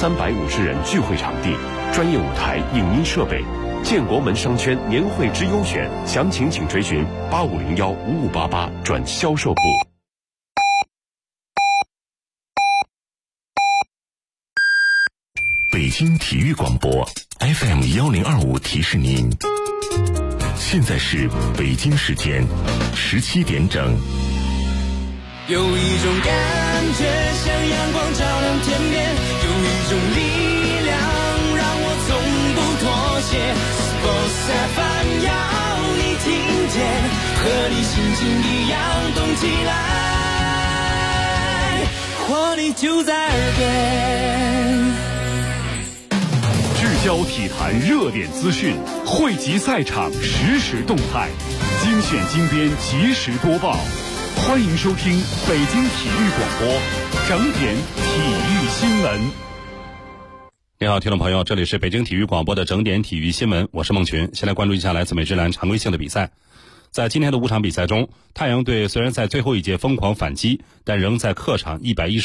350人聚会场地，专业舞台、影音设备。建国门商圈年会之优选，详情请垂询8501-5588转销售部。 北京体育广播 FM1025提示您，现在是北京时间17点整。 有一种感觉像阳光照亮天边，有一种力量让我从不妥协。Sports FM 要你听见，和你心情一样动起来，活力就在耳边。 聚焦体坛热点资讯，汇集赛场实时动态，精选精编及时播报。欢迎收听北京体育广播整点体育新闻。 你好，听众朋友，这里是北京体育广播的整点体育新闻，我是孟群。先来关注一下来自美职篮常规性的比赛。在今天的5场比赛中，太阳队虽然在最后一节疯狂反击，但仍在客场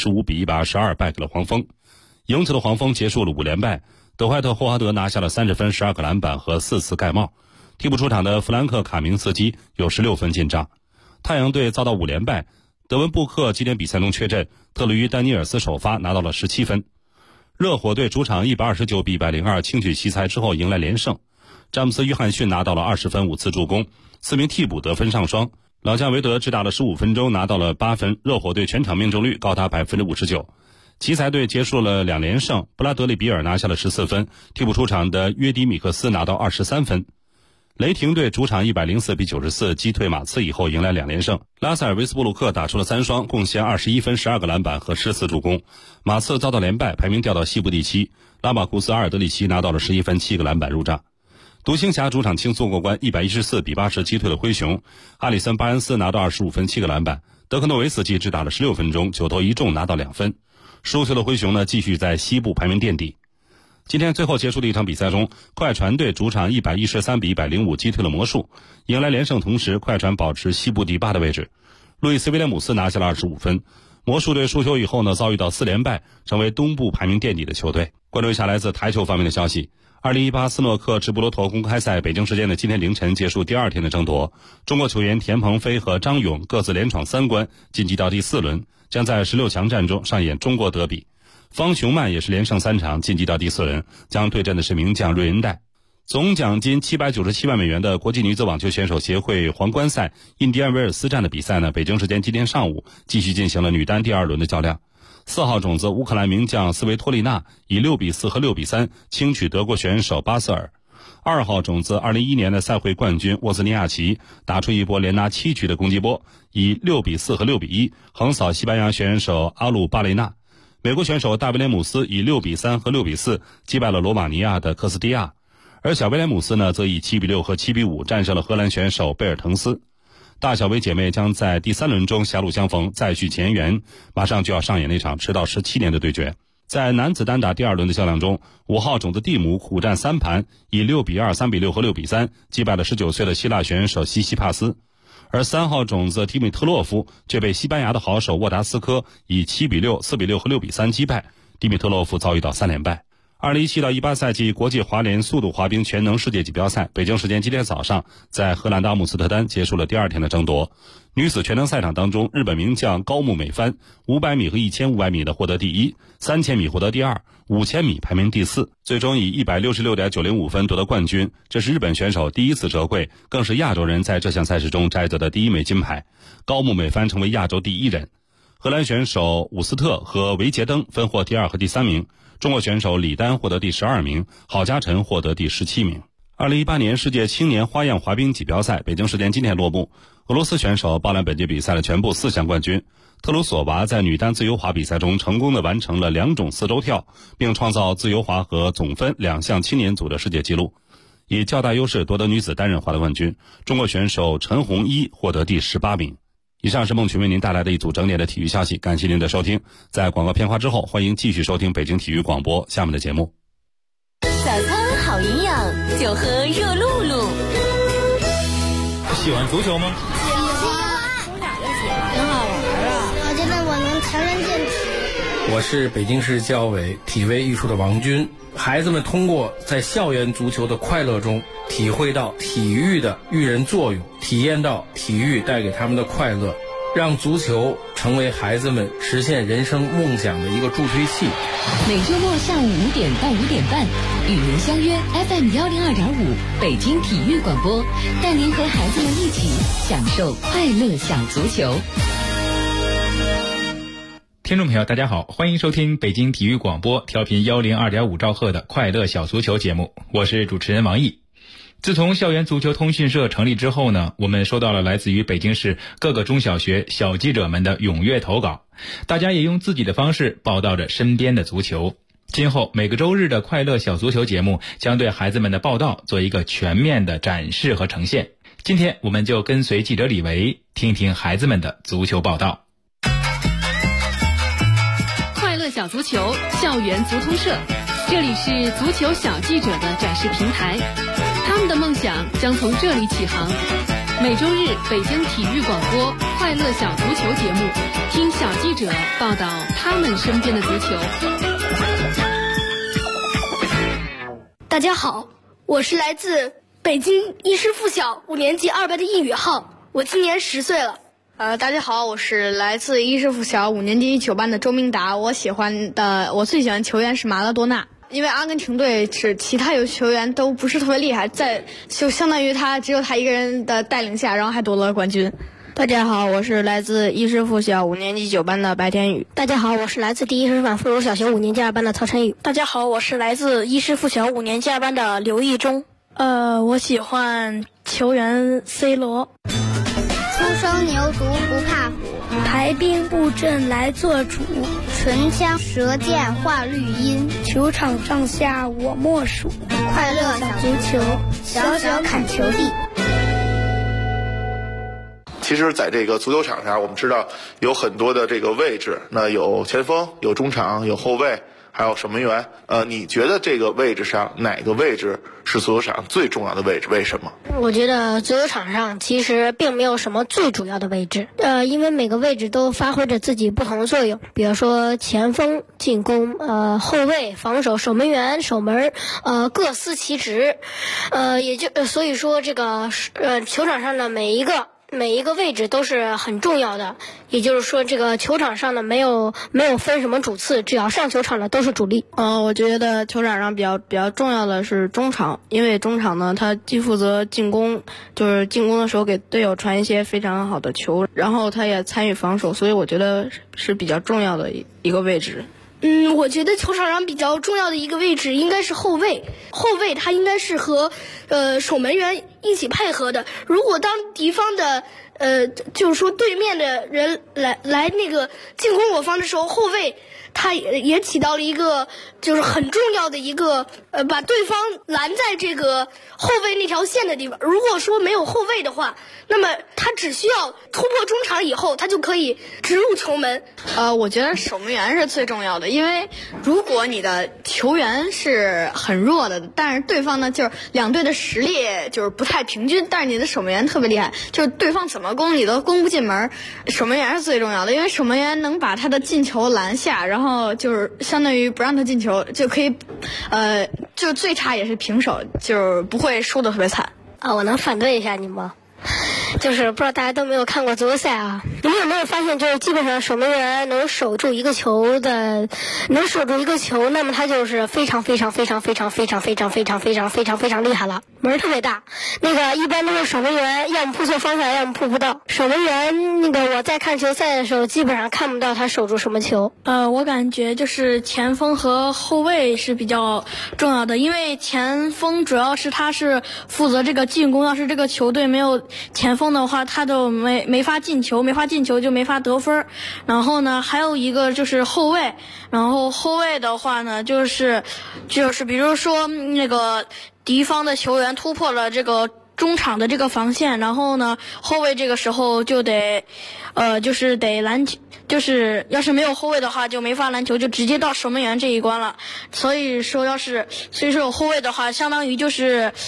115-122败给了黄蜂。赢球的黄蜂结束了5连败，德怀特·霍华德拿下了30分、12个篮板和4次盖帽。替补出场的弗兰克·卡明斯基有16分进账。太阳队遭到5连败，德文·布克今天比赛中缺阵，特雷于·丹尼尔斯首发拿到了17分。热火队主场129-102轻取奇才之后迎来连胜，詹姆斯·约翰逊拿到了20分、5次助攻，4名替补得分上双。老将韦德只打了15分钟拿到了8分，热火队全场命中率高达 59%。奇才队结束了2连胜，布拉德利·比尔拿下了14分，替补出场的约迪·米克斯拿到23分。雷霆队主场104-94击退马刺以后迎来2连胜，拉塞尔·维斯布鲁克打出了3双，贡献21分、12个篮板和10次助攻。马刺遭到连败，排名掉到西部第7，拉马库斯·阿尔德里奇拿到了11分、7个篮板入账。独行侠主场轻松过关，114-80击退了灰熊，阿里森·巴恩斯拿到25分、7个篮板，德克诺维斯基只打了16分钟，9投1中拿到2分。输球的灰熊呢，继续在西部排名垫底。今天最后结束的一场比赛中，快船队主场113-105击退了魔术，迎来连胜，同时快船保持西部第8的位置。路易斯·威廉姆斯拿下了25分。魔术队输球以后呢，遭遇到4连败，成为东部排名垫底的球队。关注一下来自台球方面的消息。2018斯诺克直布罗陀公开赛北京时间的今天凌晨结束第2天的争夺，中国球员田鹏飞和张勇各自连闯3关，晋级到第4轮，将在16强战中上演中国德比。方雄曼也是连胜3场，晋级到第4轮，将对阵的是名将瑞恩戴。总奖金797万美元的国际女子网球选手协会皇冠赛印第安维尔斯站的比赛呢，北京时间今天上午继续进行了女单第2轮的较量。4号种子乌克兰名将斯维托利娜以6-4和6-3轻取德国选手巴瑟尔。2号种子2011年的赛会冠军沃兹尼亚奇打出一波连拿7局的攻击波，以6-4和6-1横扫西班牙选手阿鲁巴雷纳。美国选手大威廉姆斯以6-3和6-4击败了罗马尼亚的科斯蒂亚，而小威廉姆斯呢则以7-6和7-5战胜了荷兰选手贝尔滕斯。大小威姐妹将在第3轮中狭路相逢，再续前缘，马上就要上演那场迟到17年的对决。在男子单打第2轮的较量中，5号种子蒂姆苦战3盘，以6-2、3-6和6-3击败了19岁的希腊选手西西帕斯。而3号种子提米特洛夫却被西班牙的好手沃达斯科以7-6、4-6和6-3击败，蒂米特洛夫遭遇到3连败。2017-18赛季国际滑联速度滑冰全能世界锦标赛北京时间今天早上在荷兰的阿姆斯特丹结束了第2天的争夺。女子全能赛场当中，日本名将高木美帆500米和1500米的获得第1，3000米获得第2，5000米排名第4，最终以166.905分夺得冠军。这是日本选手第1次折桂，更是亚洲人在这项赛事中摘得的第1枚金牌。高木美帆成为亚洲第1人。荷兰选手伍斯特和维杰登分获第2和第3名，中国选手李丹获得第12名，郝嘉晨获得第17名。2018年世界青年花样滑冰锦标赛北京时间今天落幕，俄罗斯选手包揽本届比赛的全部4项冠军。特鲁索娃在女单自由滑比赛中成功地完成了2种4周跳，并创造自由滑和总分2项青年组的世界纪录，以较大优势夺得女子单人滑的冠军。中国选手陈红一获得第18名。以上是孟群为您带来的一组整点的体育消息，感谢您的收听。在广告片花之后，欢迎继续收听北京体育广播下面的节目。 早餐好营养，就喝热露露。 喜欢足球吗？ 喜欢。从小就喜欢，很好玩啊！我觉得我能强身健体。 我是北京市教委体卫艺术的王军。孩子们通过在校园足球的快乐中，体会到体育的育人作用，体验到体育带给他们的快乐，让足球成为孩子们实现人生梦想的一个助推器。 每周末下午5点到5点半，与您相约 FM 102.5北京体育广播，带您和孩子们一起享受快乐小足球。 听众朋友大家好，欢迎收听北京体育广播调频102.5兆赫的快乐小足球节目，我是主持人王毅。自从校园足球通讯社成立之后呢，我们收到了来自于北京市各个中小学小记者们的踊跃投稿，大家也用自己的方式报道着身边的足球。今后每个周日的快乐小足球节目将对孩子们的报道做一个全面的展示和呈现。今天我们就跟随记者李维，听听孩子们的足球报道。 快乐小足球校园足通社，这里是足球小记者的展示平台，他们的梦想将从这里起航。每周日北京体育广播快乐小足球节目，听小记者报道他们身边的足球。 大家好，我是来自北京一师附小5年级2班的易宇浩，我今年10岁了。 大家好，我是来自一师附小5年级9班的周明达，我最喜欢球员是马拉多纳，因为阿根廷队是其他有球员都不是特别厉害，就相当于只有他一个人的带领下，然后还夺了冠军。 大家好，我是来自一师附小5年级9班的白天宇。 大家好，我是来自第一师范附属小学5年级2班的曹晨宇。 大家好，我是来自一师附小5年级2班的刘义忠。 我喜欢球员 C 罗。 初生牛犊不怕虎， 排兵布阵来做主， 唇枪舌剑画绿荫， 球场上下我莫属。 快乐小足球，小小砍球地。 其实在这个足球场上，我们知道有很多的这个位置，那有前锋，有中场，有后卫，还有守门员。你觉得这个位置上哪个位置是足球场最重要的位置？为什么？ 我觉得足球场上其实并没有什么最主要的位置，因为每个位置都发挥着自己不同的作用。比如说前锋、进攻，后卫、防守、守门员、守门，各司其职。所以说这个球场上的每一个位置都是很重要的，也就是说这个球场上的没有分什么主次，只要上球场的都是主力。 我觉得球场上比较重要的是中场，因为中场呢，他既负责进攻，就是进攻的时候给队友传一些非常好的球，然后他也参与防守，所以我觉得是比较重要的一个位置。 我觉得球场上比较重要的一个位置应该是后卫。后卫他应该是和守门员一起配合的。如果当敌方的就是说对面的人来那个进攻我方的时候，后卫他也起到了一个就是很重要的一个把对方拦在这个后卫那条线的地方。如果说没有后卫的话，那么他只需要突破中场以后，他就可以直入球门。 我觉得守门员是最重要的，因为如果你的球员是很弱的，但是对方呢就是两队的实力就是不太平均，但是你的守门员特别厉害，就是对方怎么攻你都攻不进门，守门员是最重要的，因为守门员能把他的进球拦下，然后就是相当于不让他进球，就可以就最差也是平手，就是不会输得特别惨。 我能反对一下你吗？就是不知道大家都没有看过足球赛啊，你们有没有发现，就是基本上守门员能守住一个球，那么他就是非常厉害了，门特别大。那个一般都是守门员要么扑错方向，要么扑不到。守门员那个我在看球赛的时候，基本上看不到他守住什么球。 我感觉就是前锋和后卫是比较重要的，因为前锋主要是他是负责这个进攻，要是这个球队没有前锋的话，他就没法进球就没法得分。然后呢，还有一个就是后卫，然后后卫的话呢，就是比如说那个敌方的球员突破了这个中场的这个防线，然后呢，后卫这个时候就得就是得拦球，就是要是没有后卫的话就没法拦球，就直接到守门员这一关了。所以说有后卫的话，相当于就是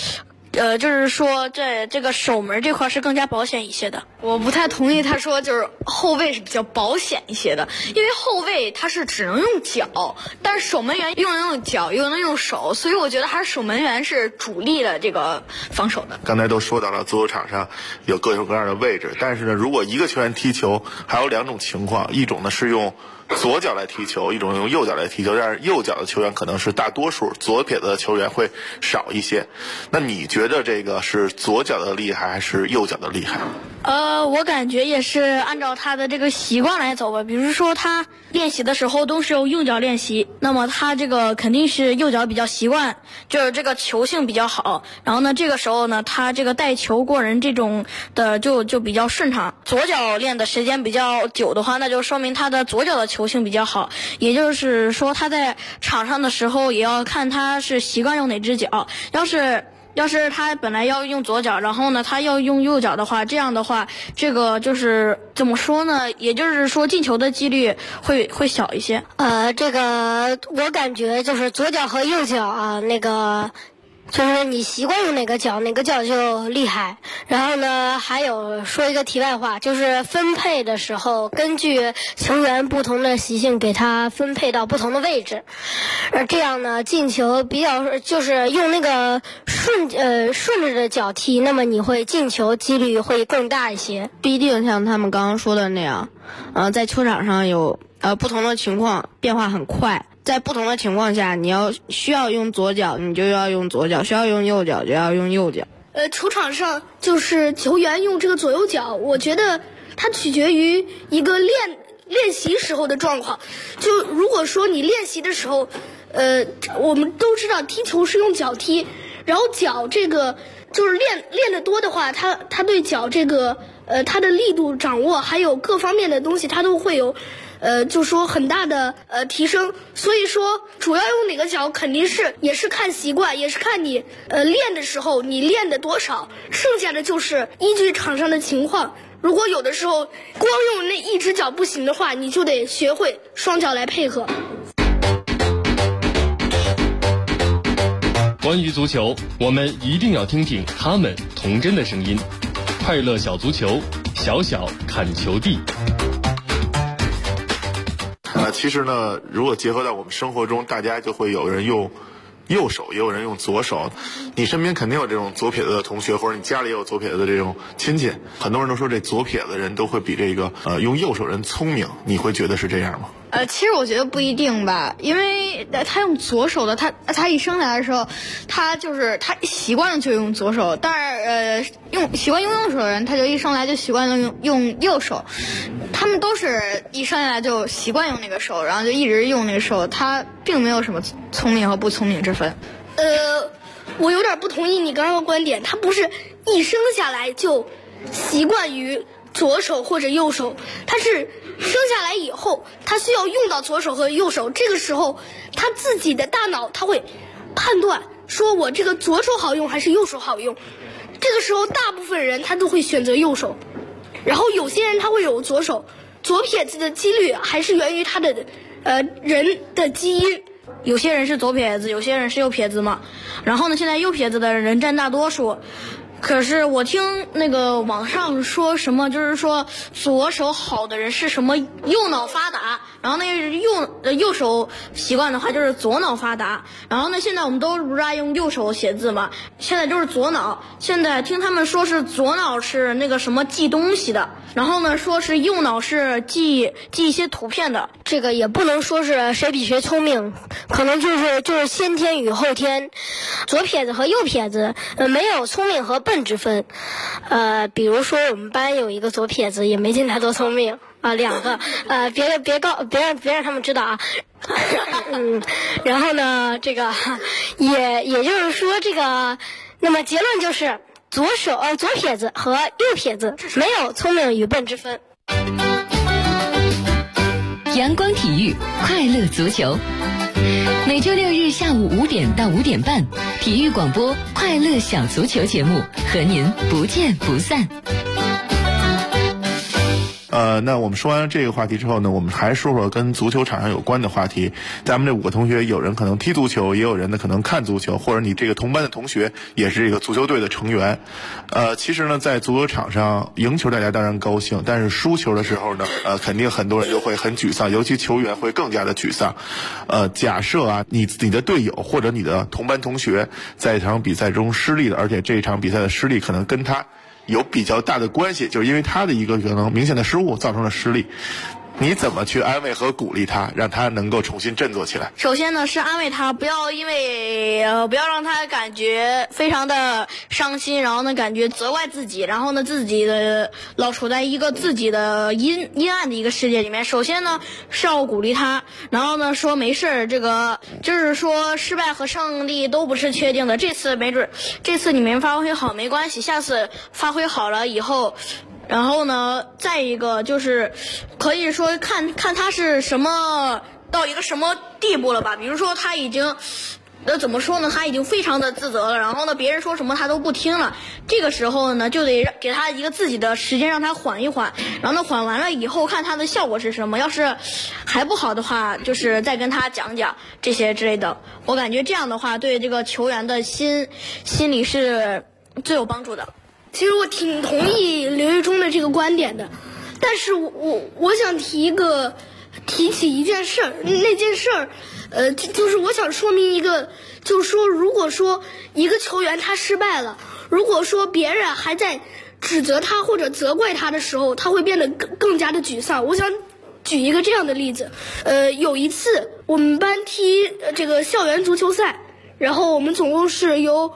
就是说这个守门这块是更加保险一些的。 我不太同意他说就是后卫是比较保险一些的，因为后卫他是只能用脚，但是守门员又能用脚又能用手，所以我觉得还是守门员是主力的这个防守的。 刚才都说到了，足球场上有各种各样的位置，但是呢，如果一个球员踢球，还有两种情况，一种呢是用左脚来踢球，一种用右脚来踢球，但是右脚的球员可能是大多数，左撇子的球员会少一些。那你觉得这个是左脚的厉害还是右脚的厉害？ 我感觉也是按照他的这个习惯来走吧。比如说他练习的时候都是用右脚练习，那么他这个肯定是右脚比较习惯，就是这个球性比较好。然后呢，这个时候呢，他这个带球过人这种的就比较顺畅。左脚练的时间比较久的话，那就说明他的左脚的球性比较好。也就是说，他在场上的时候也要看他是习惯用哪只脚。要是他本来要用左脚，然后呢他要用右脚的话，这样的话，这个就是怎么说呢？也就是说进球的几率会小一些。 这个我感觉就是左脚和右脚啊，那个就是你习惯用哪个脚就厉害。然后呢，还有说一个题外话，就是分配的时候根据球员不同的习性给他分配到不同的位置，这样呢进球比较就是用那个顺着的脚踢，那么你会进球几率会更大一些。 不一定像他们刚刚说的那样，在球场上有不同的情况变化很快。在不同的情况下，需要用左脚，你就要用左脚；需要用右脚，就要用右脚。 球场上就是球员用这个左右脚，我觉得它取决于一个练习时候的状况。就如果说你练习的时候，我们都知道踢球是用脚踢，然后脚这个就是练得多的话，它对脚这个它的力度掌握还有各方面的东西，它都会有。就说很大的提升，所以说主要用哪个脚肯定也是看习惯，也是看你练的时候你练的多少，剩下的就是依据场上的情况。如果有的时候光用那一只脚不行的话，你就得学会双脚来配合。 关于足球，我们一定要听听他们童真的声音。快乐小足球，小小看球地。 其实呢，如果结合到我们生活中，大家就会有人用右手，也有人用左手。你身边肯定有这种左撇子的同学，或者你家里也有左撇子的这种亲戚。很多人都说这左撇子人都会比这个用右手人聪明，你会觉得是这样吗？ 其实我觉得不一定吧，因为他用左手的，他一生来的时候，他习惯了就用左手，但是习惯用右手的人，他就一生来就习惯了用右手。他们都是一生下来就习惯用那个手，然后就一直用那个手，他并没有什么聪明和不聪明之分。 我有点不同意你刚刚的观点，他不是一生下来就习惯于左手或者右手，他是生下来以后他需要用到左手和右手，这个时候他自己的大脑他会判断说我这个左手好用还是右手好用，这个时候大部分人他都会选择右手，然后有些人他会有左手，左撇子的几率还是源于他的人的基因。 有些人是左撇子，有些人是右撇子嘛。然后呢，现在右撇子的人占大多数。可是我听那个网上说什么，就是说左手好的人是什么右脑发达，然后那个右手习惯的话就是左脑发达。然后呢，现在我们都不是爱用右手写字嘛，现在就是左脑。现在听他们说是左脑是那个什么记东西的，然后呢说是右脑是记一些图片的。 这个也不能说是谁比谁聪明，可能就是先天与后天。左撇子和右撇子没有聪明和笨之分。比如说我们班有一个左撇子，也没见他多聪明啊，两个别让他们知道啊。然后呢，这个也就是说这个，那么结论就是左撇子和右撇子没有聪明与笨之分。 阳光体育，快乐足球。每周六日下午5点到5点半，体育广播快乐小足球节目和您不见不散。 那我们说完了这个话题之后呢，我们还说说跟足球场上有关的话题。咱们这5个同学，有人可能踢足球，也有人呢可能看足球，或者你这个同班的同学也是这个足球队的成员。其实呢，在足球场上赢球大家当然高兴，但是输球的时候呢，肯定很多人就会很沮丧，尤其球员会更加的沮丧。假设啊，你的队友或者你的同班同学在一场比赛中失利了，而且这场比赛的失利可能跟他有比较大的关系，就是因为他的一个可能明显的失误造成了失利。你怎么去安慰和鼓励他，让他能够重新振作起来？ 首先呢是安慰他，不要让他感觉非常的伤心，然后呢感觉责怪自己，然后呢自己的老处在一个自己的阴暗的一个世界里面。首先呢是要鼓励他，然后呢说没事，这个就是说失败和胜利都不是确定的，这次你没发挥好没关系，下次发挥好了以后。然后呢，再一个就是可以说看他是到一个什么地步了吧。比如说他已经怎么说呢，他已经非常的自责了，然后呢别人说什么他都不听了，这个时候呢就得给他一个自己的时间，让他缓一缓，然后呢缓完了以后看他的效果是什么，要是还不好的话就是再跟他讲讲这些之类的。我感觉这样的话对这个球员的心理是最有帮助的。 其实我挺同意刘玉忠的这个观点的，但是我想提起一件事儿，那件事儿，就是我想说明一个，就是说，如果说一个球员他失败了，如果说别人还在指责他或者责怪他的时候，他会变得更加的沮丧。我想举一个这样的例子，有一次我们班踢这个校园足球赛，然后我们总共是由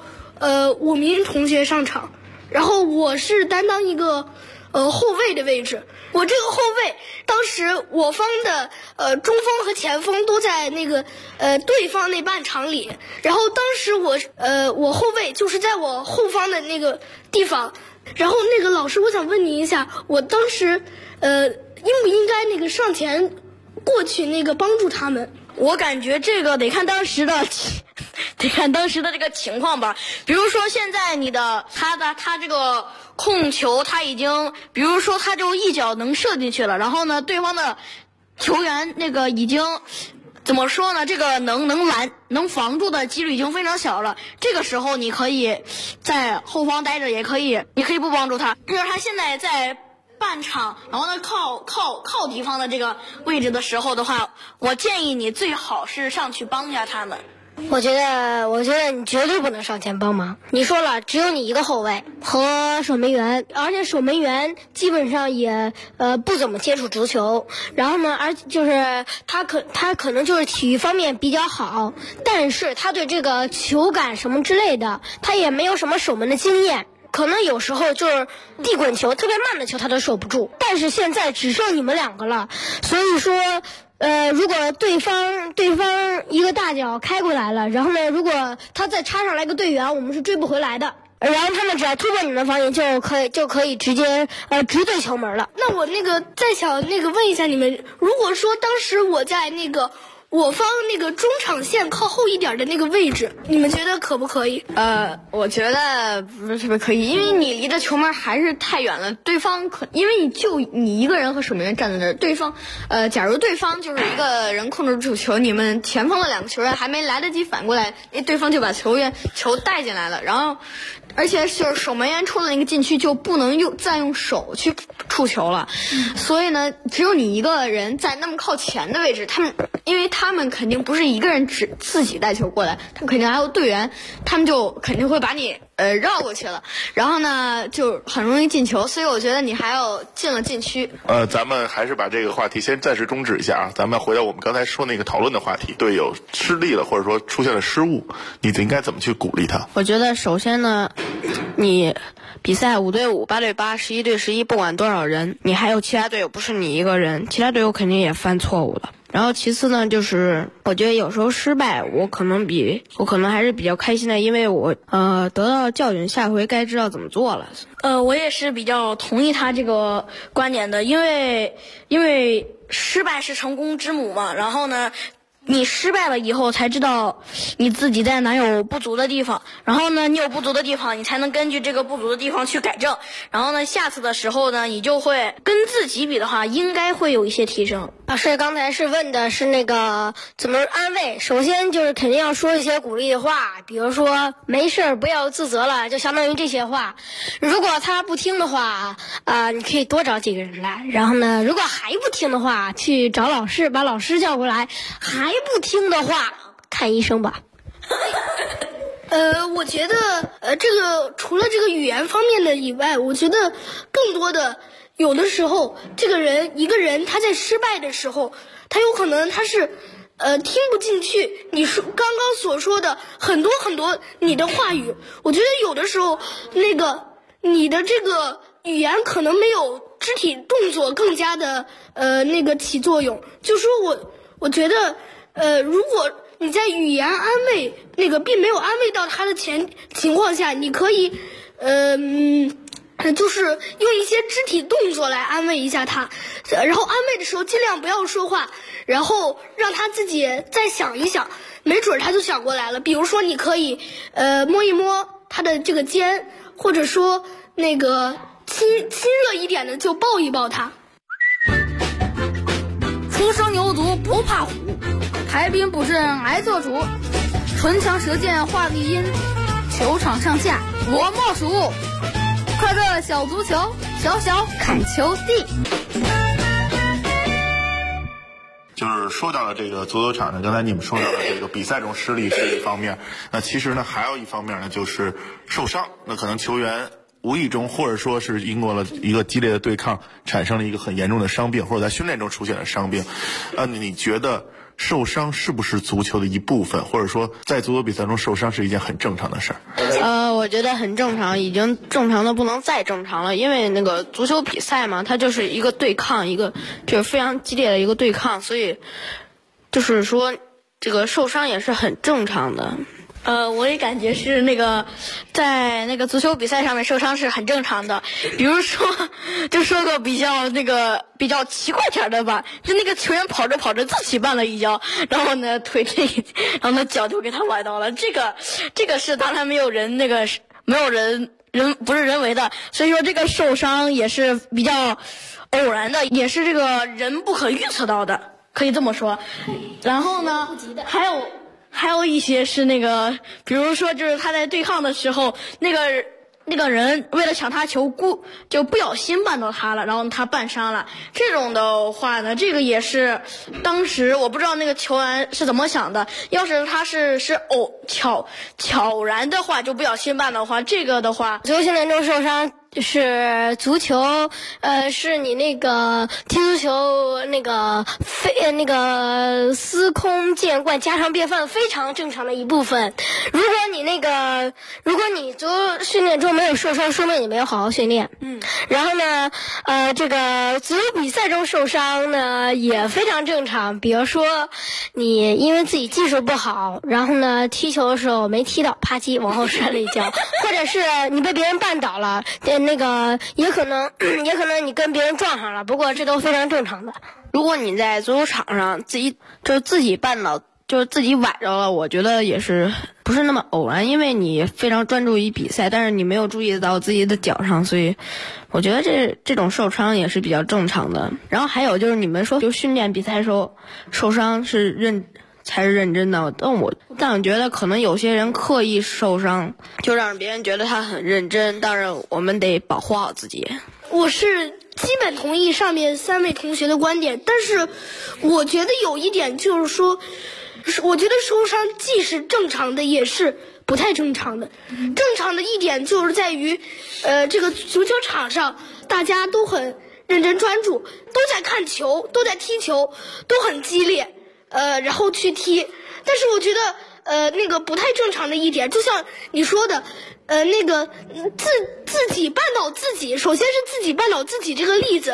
5名同学上场。然后我是担当一个后卫的位置，我这个后卫当时我方的中锋和前锋都在那个对方那半场里，然后当时我后卫就是在我后方的那个地方，然后那个老师，我想问你一下，我当时应不应该那个上前过去那个帮助他们？ 我感觉这个得看当时的这个情况吧。比如说现在他这个控球他已经，比如说他就一脚能射进去了，然后呢对方的球员那个已经怎么说呢，这个能防住的几率已经非常小了。这个时候你可以在后方待着，也可以不帮助他。就是他现在在半场，然后呢靠敌方的这个位置的时候的话，我建议你最好是上去帮一下他们。 我觉得你绝对不能上前帮忙。你说了，只有你一个后卫和守门员，而且守门员基本上也不怎么接触足球。然后呢，而就是他可能就是体育方面比较好，但是他对这个球感什么之类的，他也没有什么守门的经验。可能有时候就是地滚球特别慢的球他都守不住，但是现在只剩你们2个了，所以说如果对方一个大脚开过来了，然后呢如果他再插上来个队员，我们是追不回来的，然后他们只要突破你们防线就可以直接直对球门了。 那我再想问一下你们，如果说当时我在我方那个中场线靠后一点的那个位置，你们觉得可不可以？ 我觉得不是特别可以，因为你离的球门还是太远了。对方因为你一个人和守门员站在那儿，对方假如对方就是一个人控制住球，你们前锋的2个球员还没来得及反过来，对方就把球带进来了，然后而且就是守门员出了那个禁区就不能再用手去触球了，所以呢只有你一个人在那么靠前的位置，因为他们肯定不是一个人自己带球过来，他们肯定还有队员，他们就肯定会把你绕过去了，然后呢就很容易进球，所以我觉得你还要进了禁区。 咱们还是把这个话题先暂时终止一下啊，咱们回到我们刚才说那个讨论的话题，队友失利了或者说出现了失误，你应该怎么去鼓励他？ 我觉得首先呢，你比赛5对5、8对8、11对11，不管多少人，你还有其他队友，不是你一个人，其他队友肯定也犯错误了。然后其次呢，就是我觉得有时候失败，我可能还是比较开心的，因为我得到教训，下回该知道怎么做了。 我也是比较同意他这个观点的，因为失败是成功之母嘛。然后呢， 你失败了以后才知道你自己在哪有不足的地方，然后呢，你有不足的地方，你才能根据这个不足的地方去改正，然后呢，下次的时候呢，你就会跟自己比的话，应该会有一些提升。 老师刚才是问的是那个怎么安慰，首先就是肯定要说一些鼓励的话，比如说没事不要自责了，就相当于这些话。如果他不听的话，你可以多找几个人来，然后呢，如果还不听的话，去找老师，把老师叫过来，还不听的话，看医生吧。 我觉得这个除了这个语言方面的以外，我觉得更多的有的时候，一个人他在失败的时候，他有可能他是听不进去你刚刚所说的很多很多你的话语。我觉得有的时候你的这个语言可能没有肢体动作更加的起作用。就说我觉得如果你在语言安慰并没有安慰到他的情况下，你可以就是用一些肢体动作来安慰一下他，然后安慰的时候尽量不要说话，然后让他自己再想一想，没准他就想过来了。比如说你可以摸一摸他的这个肩，或者说亲热一点的就抱一抱他。 初生牛犊不怕虎，排兵布阵挨做主，唇枪舌剑画地音，球场上下我莫属。快乐小足球，小小砍球地。 就是说到了这个足球场呢，刚才你们说到了这个比赛中失利是一方面，那其实呢还有一方面呢就是受伤，那可能球员无意中或者说是经过了一个激烈的对抗，产生了一个很严重的伤病，或者在训练中出现了伤病。你觉得受伤是不是足球的一部分，或者说在足球比赛中受伤是一件很正常的事儿？ 我觉得很正常，已经正常的不能再正常了。因为那个足球比赛嘛，它就是一个对抗，一个就是非常激烈的一个对抗，所以就是说这个受伤也是很正常的。 我也感觉是在足球比赛上面受伤是很正常的。比如说，就说个比较奇怪点的吧，就那个球员跑着跑着自己绊了一跤，然后呢然后呢脚就给他崴到了。这个是当然没有人不是人为的，所以说这个受伤也是比较偶然的，也是这个人不可预测到的，可以这么说。然后呢，还有一些是比如说就是他在对抗的时候，那个人为了抢他球就不小心绊到他了，然后他绊伤了。这种的话呢，这个也是当时我不知道那个球员是怎么想的，要是他是悄然的话，就不小心绊的话，这个的话足球训练中受伤是足球，是你踢足球司空见惯、家常便饭、非常正常的一部分。如果你足球训练中没有受伤，说明你没有好好训练。然后呢，这个足球比赛中受伤呢也非常正常。比如说你因为自己技术不好，然后呢踢球的时候没踢到，啪叽往后摔了一跤，或者是你被别人绊倒了。也可能你跟别人撞上了，不过这都非常正常的。 如果你在足球场上自己绊倒，就是自己崴着了，我觉得也是不是那么偶然，因为你非常专注于比赛，但是你没有注意到自己的脚上，所以我觉得这种受伤也是比较正常的。然后还有就是你们说就训练比赛的时候受伤才是认真的，但我觉得可能有些人刻意受伤，就让别人觉得他很认真，当然我们得保护好自己。 我是基本同意上面3位同学的观点，但是我觉得有一点就是说，我觉得受伤既是正常的，也是不太正常的。正常的一点就是在于，这个足球场上大家都很认真专注，都在看球，都在踢球，都很激烈。然后去踢，但是我觉得不太正常的一点，就像你说的，自己绊倒自己，首先是自己绊倒自己这个例子，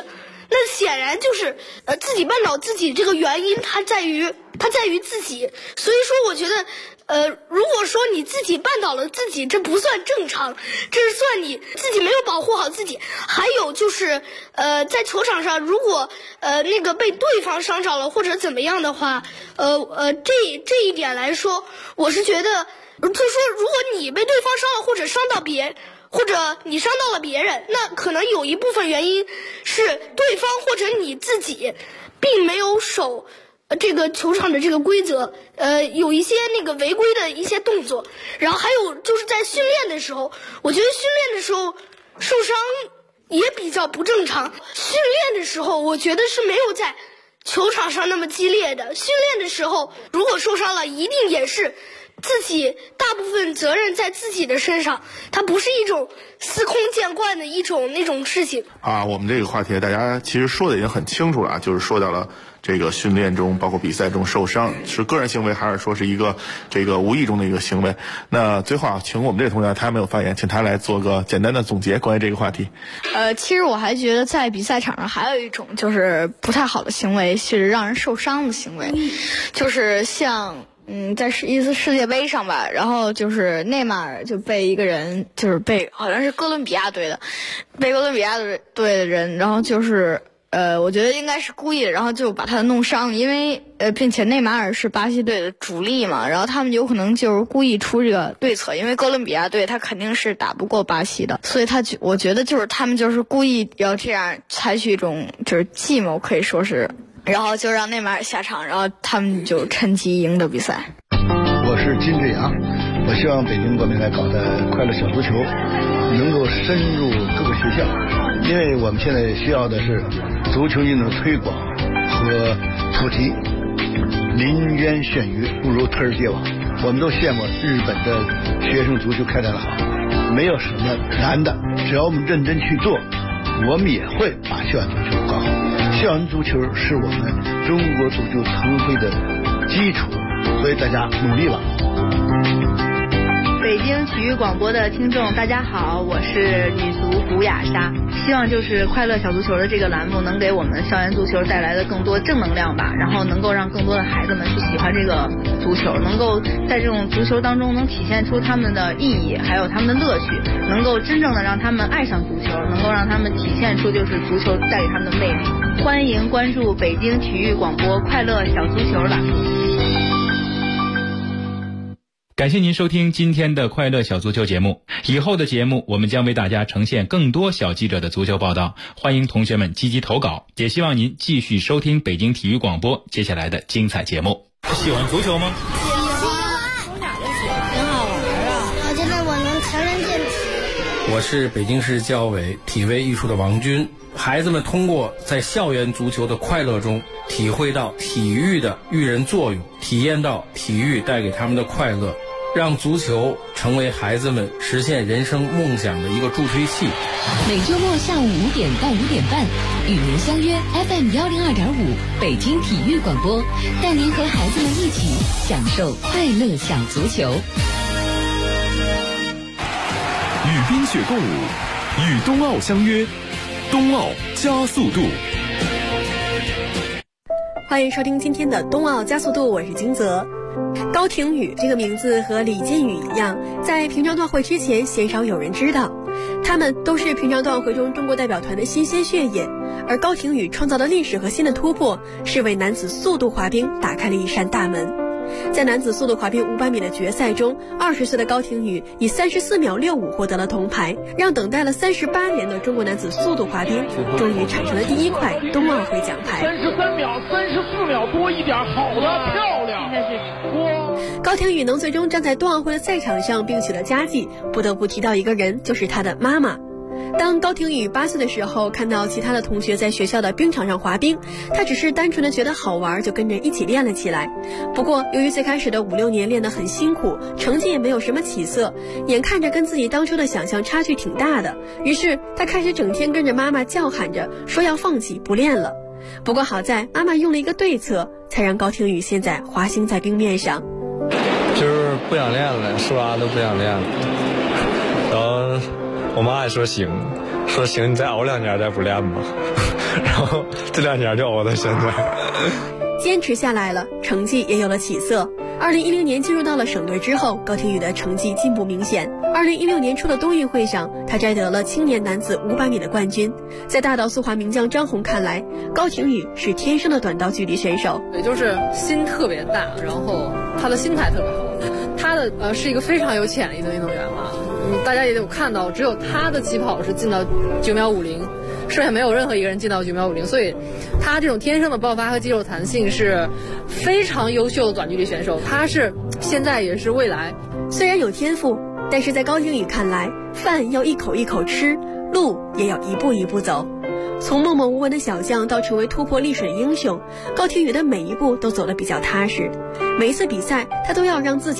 那显然就是自己绊倒自己这个原因，它在于自己。所以说，我觉得如果说你自己绊倒了自己，这不算正常，这是算你自己没有保护好自己。还有就是在球场上，如果那个被对方伤着了或者怎么样的话，这一点来说，我是觉得，就是说，如果你被对方伤了或者或者你伤到了别人，那可能有一部分原因是对方或者你自己并没有守这个球场的这个规则，有一些那个违规的一些动作。然后还有就是在训练的时候，我觉得训练的时候受伤也比较不正常。训练的时候我觉得是没有在球场上那么激烈的，训练的时候如果受伤了，一定也是自己大部分责任在自己的身上，它不是一种司空见惯的那种事情啊。我们这个话题大家其实说的已经很清楚了，就是说到了这个训练中包括比赛中受伤是个人行为，还是说是一个这个无意中的一个行为。那最后请我们这个同学他还没有发言，请他来做个简单的总结关于这个话题。 其实我还觉得在比赛场上还有一种就是不太好的行为，是让人受伤的行为，就是像在一次世界杯上吧，然后就是内马尔就被一个人，就是被好像是哥伦比亚队的人，然后就是我觉得应该是故意的，然后就把他弄伤，因为并且内马尔是巴西队的主力嘛，然后他们有可能就是故意出这个对策，因为哥伦比亚队他肯定是打不过巴西的，所以我觉得就是他们就是故意要这样采取一种就是计谋，可以说是。然后就让内马尔下场，然后他们就趁机赢得比赛。 我是金志阳，我希望北京国民来搞的快乐小足球能够深入各个学校，因为我们现在需要的是足球运动推广和普及。林渊炫鱼不如特尔接网，我们都羡慕日本的学生足球开展的好，没有什么难的，只要我们认真去做，我们也会把校园足球搞好。校园足球是我们中国足球腾飞的基础，所以大家努力吧。 北京体育广播的听众大家好，我是女足古雅莎，希望就是快乐小足球的这个栏目能给我们校园足球带来的更多正能量吧，然后能够让更多的孩子们去喜欢这个足球，能够在这种足球当中能体现出他们的意义还有他们的乐趣，能够真正的让他们爱上足球，能够让他们体现出就是足球带给他们的魅力。欢迎关注北京体育广播快乐小足球栏目。 感谢您收听今天的快乐小足球节目，以后的节目我们将为大家呈现更多小记者的足球报道，欢迎同学们积极投稿，也希望您继续收听北京体育广播接下来的精彩节目。喜欢足球吗？ 喜欢，从小就喜欢，挺好玩啊！我觉得我能强身健体。 我是北京市教委体卫艺术的王军。孩子们通过在校园足球的快乐中体会到体育的育人作用，体验到体育带给他们的快乐，让足球成为孩子们实现人生梦想的一个助推器。 每周末下午5点到5点半，与您相约 FM 102.5北京体育广播，带您和孩子们一起享受快乐小足球。 与冰雪共舞，与冬奥相约，冬奥加速度。 欢迎收听今天的冬奥加速度，我是金泽。高亭宇这个名字和李金羽一样，在平昌冬奥会之前鲜少有人知道，他们都是平昌冬奥会中中国代表团的新鲜血液，而高亭宇创造的历史和新的突破，是为男子速度滑冰打开了一扇大门。在男子速度滑冰500米的决赛中，20岁的高亭宇以34秒65获得了铜牌，让等待了38年的中国男子速度滑冰终于产生了第一块冬奥会奖牌。 33秒、34秒多一点，好的，漂亮！ 高亭宇能最终站在冬奥会的赛场上并取得佳绩，不得不提到一个人，就是他的妈妈。当高亭宇8岁的时候，看到其他的同学在学校的冰场上滑冰，他只是单纯的觉得好玩，就跟着一起练了起来。不过由于最开始的5-6年练得很辛苦，成绩也没有什么起色，眼看着跟自己当初的想象差距挺大的，于是他开始整天跟着妈妈叫喊着说要放弃不练了。不过好在妈妈用了一个对策，才让高亭宇现在滑行在冰面上。 就是不想练了，说啥都不想练了，然后我妈也说行， 说行，你再熬2年再不练吧。然后这2年就熬到现在。 坚持下来了，成绩也有了起色。2010年进入到了省队之后，高廷宇的成绩进步明显。2016年初的冬运会上，他摘得了青年男子500米的冠军。在大道速滑名将张红看来，高廷宇是天生的短道距离选手， 也就是心特别大，然后他的心态特别好。他的是一个非常有潜力的运动员嘛，大家也有看到，只有他的起跑是进到9秒50，剩下没有任何一个人进到9秒50，所以他这种天生的爆发和肌肉弹性是非常优秀的短距离选手，他是现在也是未来。 虽然有天赋，但是在高廷宇看来，饭要一口一口吃，路也要一步一步走。从默默无闻的小将到成为突破历史的英雄，高廷宇的每一步都走得比较踏实。每一次比赛，他都要让自己